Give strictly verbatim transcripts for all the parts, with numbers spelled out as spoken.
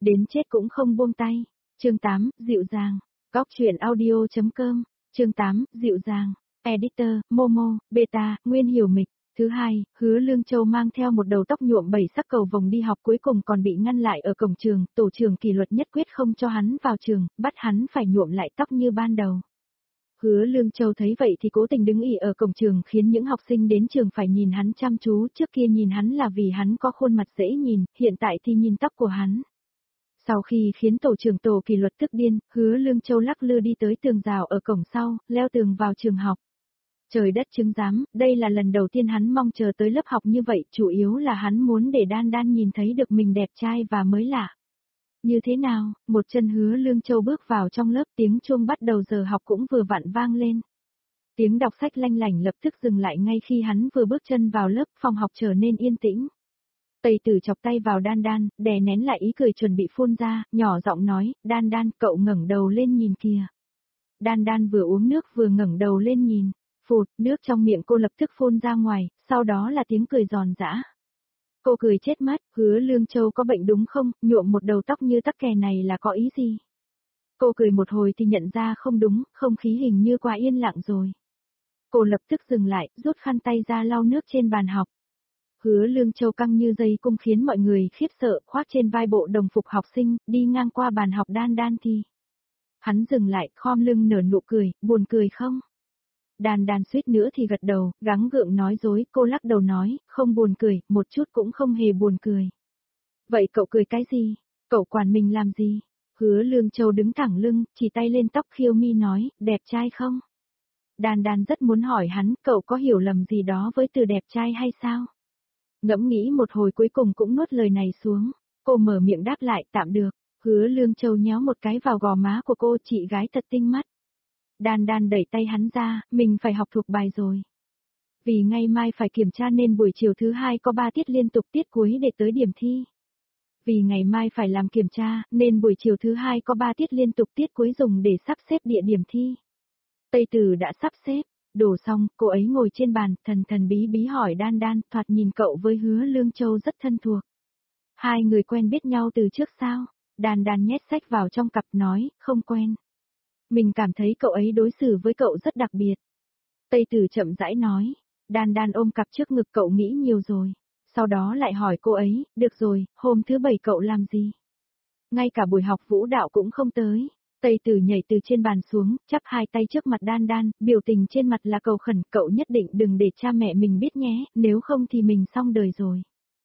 Đến chết cũng không buông tay. Chương tám, dịu dàng. Góc truyện audio.com. Chương tám, dịu dàng. Editor, Momo, Beta, Nguyên Hiểu Mịch. Thứ hai, Hứa Lương Châu mang theo một đầu tóc nhuộm bảy sắc cầu vồng đi học, cuối cùng còn bị ngăn lại ở cổng trường, tổ trưởng kỷ luật nhất quyết không cho hắn vào trường, bắt hắn phải nhuộm lại tóc như ban đầu. Hứa Lương Châu thấy vậy thì cố tình đứng ì ở cổng trường, khiến những học sinh đến trường phải nhìn hắn chăm chú, trước kia nhìn hắn là vì hắn có khuôn mặt dễ nhìn, hiện tại thì nhìn tóc của hắn. Sau khi khiến tổ trưởng tổ kỷ luật tức điên, Hứa Lương Châu lắc lư đi tới tường rào ở cổng sau, leo tường vào trường học. Trời đất chứng giám, đây là lần đầu tiên hắn mong chờ tới lớp học như vậy, chủ yếu là hắn muốn để Đan Đan nhìn thấy được mình đẹp trai và mới lạ. Như thế nào, một chân Hứa Lương Châu bước vào trong lớp, tiếng chuông bắt đầu giờ học cũng vừa vặn vang lên. Tiếng đọc sách lanh lảnh lập tức dừng lại ngay khi hắn vừa bước chân vào lớp, phòng học trở nên yên tĩnh. Tây Tử chọc tay vào Đan Đan, đè nén lại ý cười chuẩn bị phun ra, nhỏ giọng nói, Đan Đan, cậu ngẩng đầu lên nhìn kìa. Đan Đan vừa uống nước vừa ngẩng đầu lên nhìn, phụt, nước trong miệng cô lập tức phun ra ngoài, sau đó là tiếng cười giòn giã. Cô cười chết mắt, Hứa Lương Châu có bệnh đúng không, nhuộm một đầu tóc như tắc kè này là có ý gì? Cô cười một hồi thì nhận ra không đúng, không khí hình như quá yên lặng rồi. Cô lập tức dừng lại, rút khăn tay ra lau nước trên bàn học. Hứa Lương Châu căng như dây cung khiến mọi người khiếp sợ, khoác trên vai bộ đồng phục học sinh, đi ngang qua bàn học Đan Đan thì. Hắn dừng lại, khom lưng nở nụ cười, buồn cười không? Đan Đan suýt nữa thì gật đầu, gắng gượng nói dối, cô lắc đầu nói, không buồn cười, một chút cũng không hề buồn cười. Vậy cậu cười cái gì? Cậu quản mình làm gì? Hứa Lương Châu đứng thẳng lưng, chỉ tay lên tóc khiêu mi nói, đẹp trai không? Đan Đan rất muốn hỏi hắn, cậu có hiểu lầm gì đó với từ đẹp trai hay sao? Ngẫm nghĩ một hồi cuối cùng cũng nuốt lời này xuống, cô mở miệng đáp lại, tạm được. Hứa Lương Châu nhéo một cái vào gò má của cô, chị gái thật tinh mắt. Đan Đan đẩy tay hắn ra, mình phải học thuộc bài rồi. Vì ngày mai phải kiểm tra nên buổi chiều thứ hai có ba tiết liên tục, tiết cuối để tới điểm thi. Vì ngày mai phải làm kiểm tra, nên buổi chiều thứ hai có ba tiết liên tục, tiết cuối dùng để sắp xếp địa điểm thi. Tây Tử đã sắp xếp, đổ xong, cô ấy ngồi trên bàn, thần thần bí bí hỏi Đan Đan, thoạt nhìn cậu với Hứa Lương Châu rất thân thuộc. Hai người quen biết nhau từ trước sao? Đan Đan nhét sách vào trong cặp nói, không quen. Mình cảm thấy cậu ấy đối xử với cậu rất đặc biệt. Tây Tử chậm rãi nói, Đan Đan ôm cặp trước ngực, cậu nghĩ nhiều rồi. Sau đó lại hỏi cô ấy, được rồi, hôm thứ bảy cậu làm gì? Ngay cả buổi học vũ đạo cũng không tới. Tây Tử nhảy từ trên bàn xuống, chắp hai tay trước mặt Đan Đan, biểu tình trên mặt là cầu khẩn, cậu nhất định đừng để cha mẹ mình biết nhé, nếu không thì mình xong đời rồi.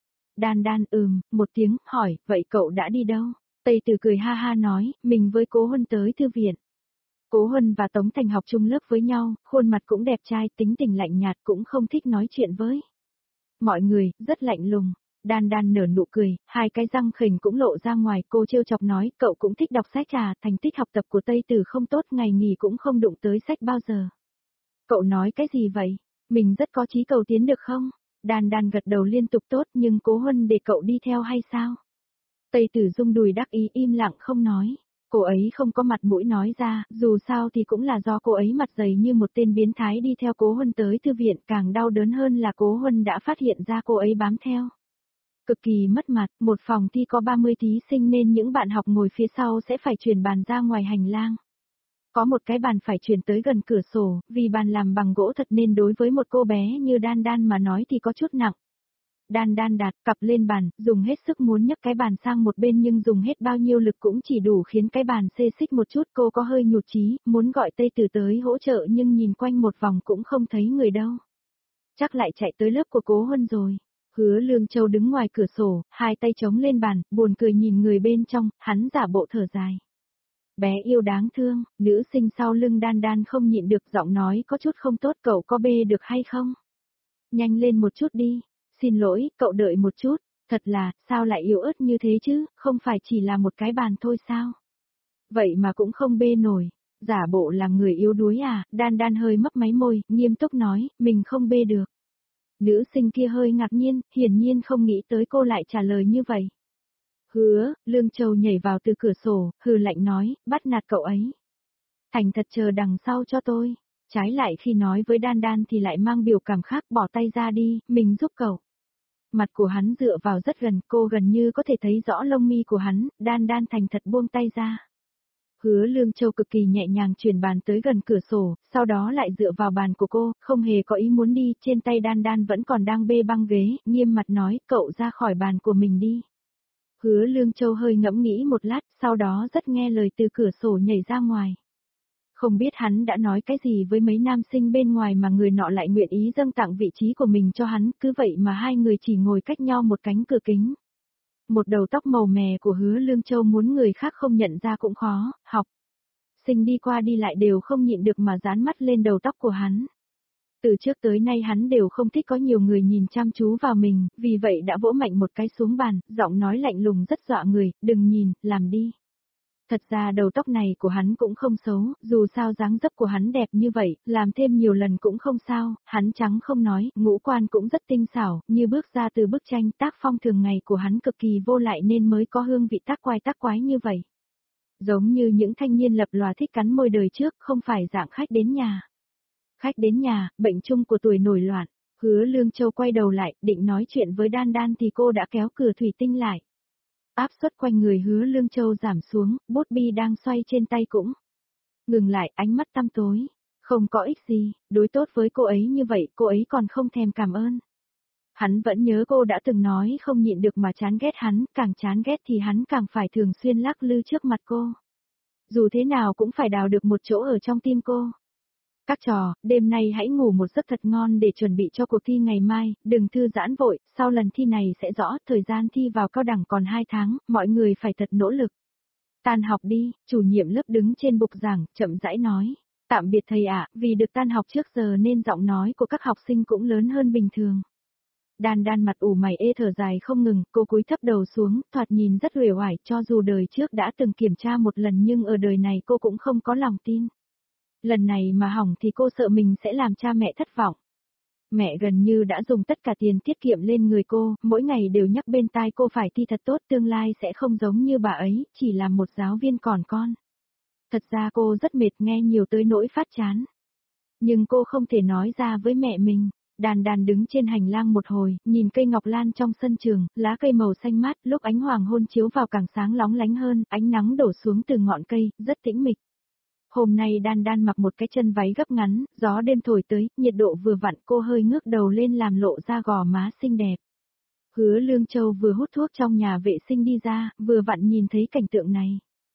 Đan Đan ừm, một tiếng, hỏi, vậy cậu đã đi đâu? Tây Tử cười ha ha nói, mình với Cố Huân tới thư viện. Cố Huân và Tống Thành học chung lớp với nhau, khuôn mặt cũng đẹp trai, tính tình lạnh nhạt, cũng không thích nói chuyện với mọi người, rất lạnh lùng. Đan Đan nở nụ cười, hai cái răng khỉnh cũng lộ ra ngoài, cô trêu chọc nói, cậu cũng thích đọc sách à, thành tích học tập của Tây Tử không tốt, ngày nghỉ cũng không đụng tới sách bao giờ. Cậu nói cái gì vậy? Mình rất có chí cầu tiến được không? Đan Đan gật đầu liên tục tốt, nhưng Cố Huân để cậu đi theo hay sao? Tây Tử rung đùi đắc ý, im lặng không nói. Cô ấy không có mặt mũi nói ra, dù sao thì cũng là do cô ấy mặt dày như một tên biến thái đi theo Cố Huân tới thư viện, càng đau đớn hơn là Cố Huân đã phát hiện ra cô ấy bám theo. Cực kỳ mất mặt, một phòng thi có ba mươi thí sinh nên những bạn học ngồi phía sau sẽ phải chuyển bàn ra ngoài hành lang. Có một cái bàn phải chuyển tới gần cửa sổ, vì bàn làm bằng gỗ thật nên đối với một cô bé như Đan Đan mà nói thì có chút nặng. Đan Đan đặt cặp lên bàn, dùng hết sức muốn nhấc cái bàn sang một bên nhưng dùng hết bao nhiêu lực cũng chỉ đủ khiến cái bàn xê xích một chút, cô có hơi nhụt chí, muốn gọi Tây Tử tới hỗ trợ nhưng nhìn quanh một vòng cũng không thấy người đâu. Chắc lại chạy tới lớp của Cố Huân rồi. Hứa Lương Châu đứng ngoài cửa sổ, hai tay chống lên bàn, buồn cười nhìn người bên trong, hắn giả bộ thở dài. Bé yêu đáng thương, nữ sinh sau lưng Đan Đan không nhịn được, giọng nói có chút không tốt, cậu có bê được hay không? Nhanh lên một chút đi, xin lỗi, cậu đợi một chút, thật là, sao lại yếu ớt như thế chứ, không phải chỉ là một cái bàn thôi sao? Vậy mà cũng không bê nổi, giả bộ làm người yếu đuối à? Đan Đan hơi mấp máy môi, nghiêm túc nói, mình không bê được. Nữ sinh kia hơi ngạc nhiên, hiển nhiên không nghĩ tới cô lại trả lời như vậy. Hứa, Lương Châu nhảy vào từ cửa sổ, hừ lạnh nói, bắt nạt cậu ấy. Thành thật chờ đằng sau cho tôi. Trái lại khi nói với Đan Đan thì lại mang biểu cảm khác, bỏ tay ra đi, mình giúp cậu. Mặt của hắn dựa vào rất gần, cô gần như có thể thấy rõ lông mi của hắn, đan đan thành thật buông tay ra. Hứa Lương Châu cực kỳ nhẹ nhàng chuyển bàn tới gần cửa sổ, sau đó lại dựa vào bàn của cô, không hề có ý muốn đi, trên tay đan đan vẫn còn đang bê băng ghế, nghiêm mặt nói, cậu ra khỏi bàn của mình đi. Hứa Lương Châu hơi ngẫm nghĩ một lát, sau đó rất nghe lời từ cửa sổ nhảy ra ngoài. Không biết hắn đã nói cái gì với mấy nam sinh bên ngoài mà người nọ lại nguyện ý dâng tặng vị trí của mình cho hắn, cứ vậy mà hai người chỉ ngồi cách nhau một cánh cửa kính. Một đầu tóc màu mè của Hứa Lương Châu muốn người khác không nhận ra cũng khó, học. Sinh đi qua đi lại đều không nhịn được mà dán mắt lên đầu tóc của hắn. Từ trước tới nay hắn đều không thích có nhiều người nhìn chăm chú vào mình, vì vậy đã vỗ mạnh một cái xuống bàn, giọng nói lạnh lùng rất dọa người, đừng nhìn, làm đi. Thật ra đầu tóc này của hắn cũng không xấu, dù sao dáng dấp của hắn đẹp như vậy, làm thêm nhiều lần cũng không sao, hắn trắng không nói, ngũ quan cũng rất tinh xảo, như bước ra từ bức tranh, tác phong thường ngày của hắn cực kỳ vô lại nên mới có hương vị tác quái tác quái như vậy. Giống như những thanh niên lập lòa thích cắn môi đời trước, không phải dạng khách đến nhà. Khách đến nhà, bệnh chung của tuổi nổi loạn. Hứa Lương Châu quay đầu lại, định nói chuyện với Đan Đan thì cô đã kéo cửa thủy tinh lại. Áp suất quanh người Hứa Lương Châu giảm xuống, bút bi đang xoay trên tay cũng ngừng lại, ánh mắt tăm tối. Không có ích gì, đối tốt với cô ấy như vậy, cô ấy còn không thèm cảm ơn. Hắn vẫn nhớ cô đã từng nói không nhịn được mà chán ghét hắn, càng chán ghét thì hắn càng phải thường xuyên lắc lư trước mặt cô. Dù thế nào cũng phải đào được một chỗ ở trong tim cô. Các trò, đêm nay hãy ngủ một giấc thật ngon để chuẩn bị cho cuộc thi ngày mai, đừng thư giãn vội, sau lần thi này sẽ rõ, thời gian thi vào cao đẳng còn hai tháng, mọi người phải thật nỗ lực. Tan học đi, chủ nhiệm lớp đứng trên bục giảng, chậm rãi nói. Tạm biệt thầy ạ, vì được tan học trước giờ nên giọng nói của các học sinh cũng lớn hơn bình thường. Đan Đan mặt ủ mày ê thở dài không ngừng, cô cúi thấp đầu xuống, thoạt nhìn rất uể oải, cho dù đời trước đã từng kiểm tra một lần nhưng ở đời này cô cũng không có lòng tin. Lần này mà hỏng thì cô sợ mình sẽ làm cha mẹ thất vọng. Mẹ gần như đã dùng tất cả tiền tiết kiệm lên người cô, mỗi ngày đều nhắc bên tai cô phải thi thật tốt, tương lai sẽ không giống như bà ấy, chỉ là một giáo viên còn con. Thật ra cô rất mệt, nghe nhiều tới nỗi phát chán. Nhưng cô không thể nói ra với mẹ mình. Đan Đan đứng trên hành lang một hồi, nhìn cây ngọc lan trong sân trường, lá cây màu xanh mát, lúc ánh hoàng hôn chiếu vào càng sáng lóng lánh hơn, ánh nắng đổ xuống từ ngọn cây, rất tĩnh mịch. Hôm nay Đan Đan mặc một cái chân váy gấp ngắn, gió đêm thổi tới, nhiệt độ vừa vặn, cô hơi ngước đầu lên làm lộ ra gò má xinh đẹp. Hứa Lương Châu vừa hút thuốc trong nhà vệ sinh đi ra, vừa vặn nhìn thấy cảnh tượng này.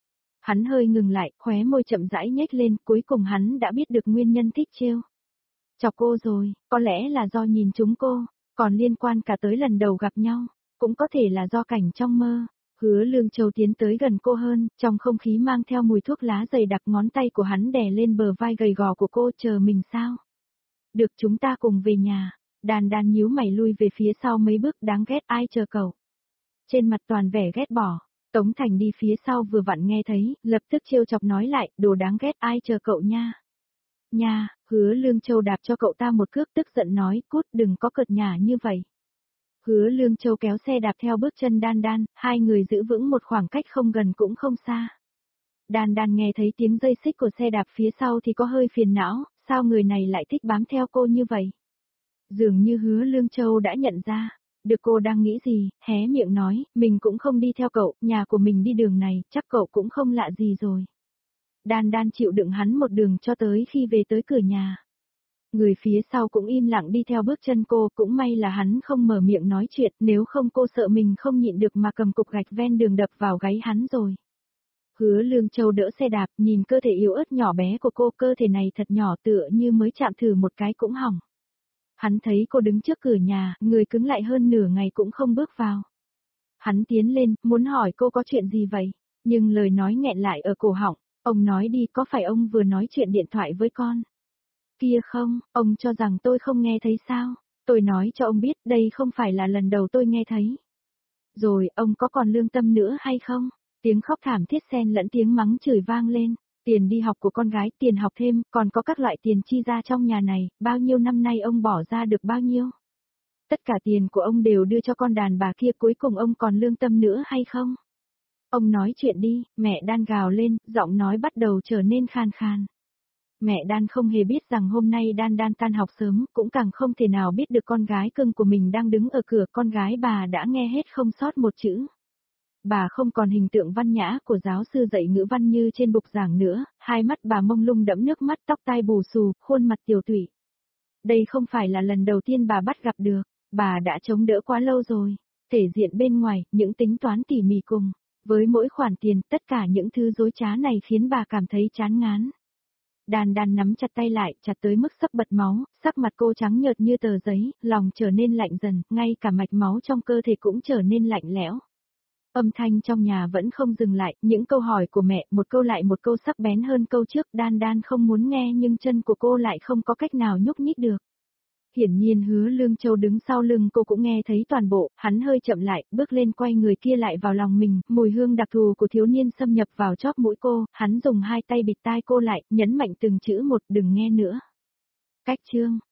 Hắn hơi ngừng lại, khóe môi chậm rãi nhếch lên, cuối cùng hắn đã biết được nguyên nhân thích trêu chọc cô rồi, có lẽ là do nhìn chúng cô, còn liên quan cả tới lần đầu gặp nhau, cũng có thể là do cảnh trong mơ. Hứa Lương Châu tiến tới gần cô hơn, trong không khí mang theo mùi thuốc lá dày đặc, ngón tay của hắn đè lên bờ vai gầy gò của cô, chờ mình sao? Được, chúng ta cùng về nhà. Đan Đan nhíu mày lui về phía sau mấy bước, đáng ghét, ai chờ cậu. Trên mặt toàn vẻ ghét bỏ, Tống Thành đi phía sau vừa vặn nghe thấy, lập tức trêu chọc nói lại, đồ đáng ghét, ai chờ cậu nha. Nha, Hứa Lương Châu đạp cho cậu ta một cước, tức giận nói, cút, đừng có cợt nhả như vậy. Hứa Lương Châu kéo xe đạp theo bước chân Đan Đan, hai người giữ vững một khoảng cách không gần cũng không xa. Đan Đan nghe thấy tiếng dây xích của xe đạp phía sau thì có hơi phiền não, sao người này lại thích bám theo cô như vậy? Dường như Hứa Lương Châu đã nhận ra, được cô đang nghĩ gì, hé miệng nói, mình cũng không đi theo cậu, nhà của mình đi đường này, chắc cậu cũng không lạ gì rồi. Đan Đan chịu đựng hắn một đường cho tới khi về tới cửa nhà. Người phía sau cũng im lặng đi theo bước chân cô, cũng may là hắn không mở miệng nói chuyện, nếu không cô sợ mình không nhịn được mà cầm cục gạch ven đường đập vào gáy hắn rồi. Hứa Lương Châu đỡ xe đạp, nhìn cơ thể yếu ớt nhỏ bé của cô, cơ thể này thật nhỏ tựa như mới chạm thử một cái cũng hỏng. Hắn thấy cô đứng trước cửa nhà, người cứng lại hơn nửa ngày cũng không bước vào. Hắn tiến lên, muốn hỏi cô có chuyện gì vậy, nhưng lời nói nghẹn lại ở cổ họng, ông nói đi, có phải ông vừa nói chuyện điện thoại với con? Kia không, ông cho rằng tôi không nghe thấy sao? Tôi nói cho ông biết đây không phải là lần đầu tôi nghe thấy. Rồi, ông có còn lương tâm nữa hay không? Tiếng khóc thảm thiết xen lẫn tiếng mắng chửi vang lên. Tiền đi học của con gái, tiền học thêm, còn có các loại tiền chi ra trong nhà này, bao nhiêu năm nay ông bỏ ra được bao nhiêu? Tất cả tiền của ông đều đưa cho con đàn bà kia, cuối cùng ông còn lương tâm nữa hay không? Ông nói chuyện đi, mẹ Đan gào lên, giọng nói bắt đầu trở nên khan khan. Mẹ Đan không hề biết rằng hôm nay Đan Đan tan học sớm, cũng càng không thể nào biết được con gái cưng của mình đang đứng ở cửa, con gái bà đã nghe hết không sót một chữ. Bà không còn hình tượng văn nhã của giáo sư dạy ngữ văn như trên bục giảng nữa, hai mắt bà mông lung đẫm nước mắt, tóc tai bù xù, khuôn mặt tiều tụy. Đây không phải là lần đầu tiên bà bắt gặp được, bà đã chống đỡ quá lâu rồi. Thể diện bên ngoài, những tính toán tỉ mỉ cùng, với mỗi khoản tiền, tất cả những thứ dối trá này khiến bà cảm thấy chán ngán. Đan Đan nắm chặt tay lại, chặt tới mức sắp bật máu, sắc mặt cô trắng nhợt như tờ giấy, lòng trở nên lạnh dần, ngay cả mạch máu trong cơ thể cũng trở nên lạnh lẽo. Âm thanh trong nhà vẫn không dừng lại, những câu hỏi của mẹ, một câu lại một câu sắc bén hơn câu trước, Đan Đan không muốn nghe nhưng chân của cô lại không có cách nào nhúc nhích được. Hiển nhiên Hứa Lương Châu đứng sau lưng cô cũng nghe thấy toàn bộ, hắn hơi chậm lại, bước lên quay người kia lại vào lòng mình, mùi hương đặc thù của thiếu niên xâm nhập vào chóp mũi cô, hắn dùng hai tay bịt tai cô lại, nhấn mạnh từng chữ một, đừng nghe nữa. Cách chương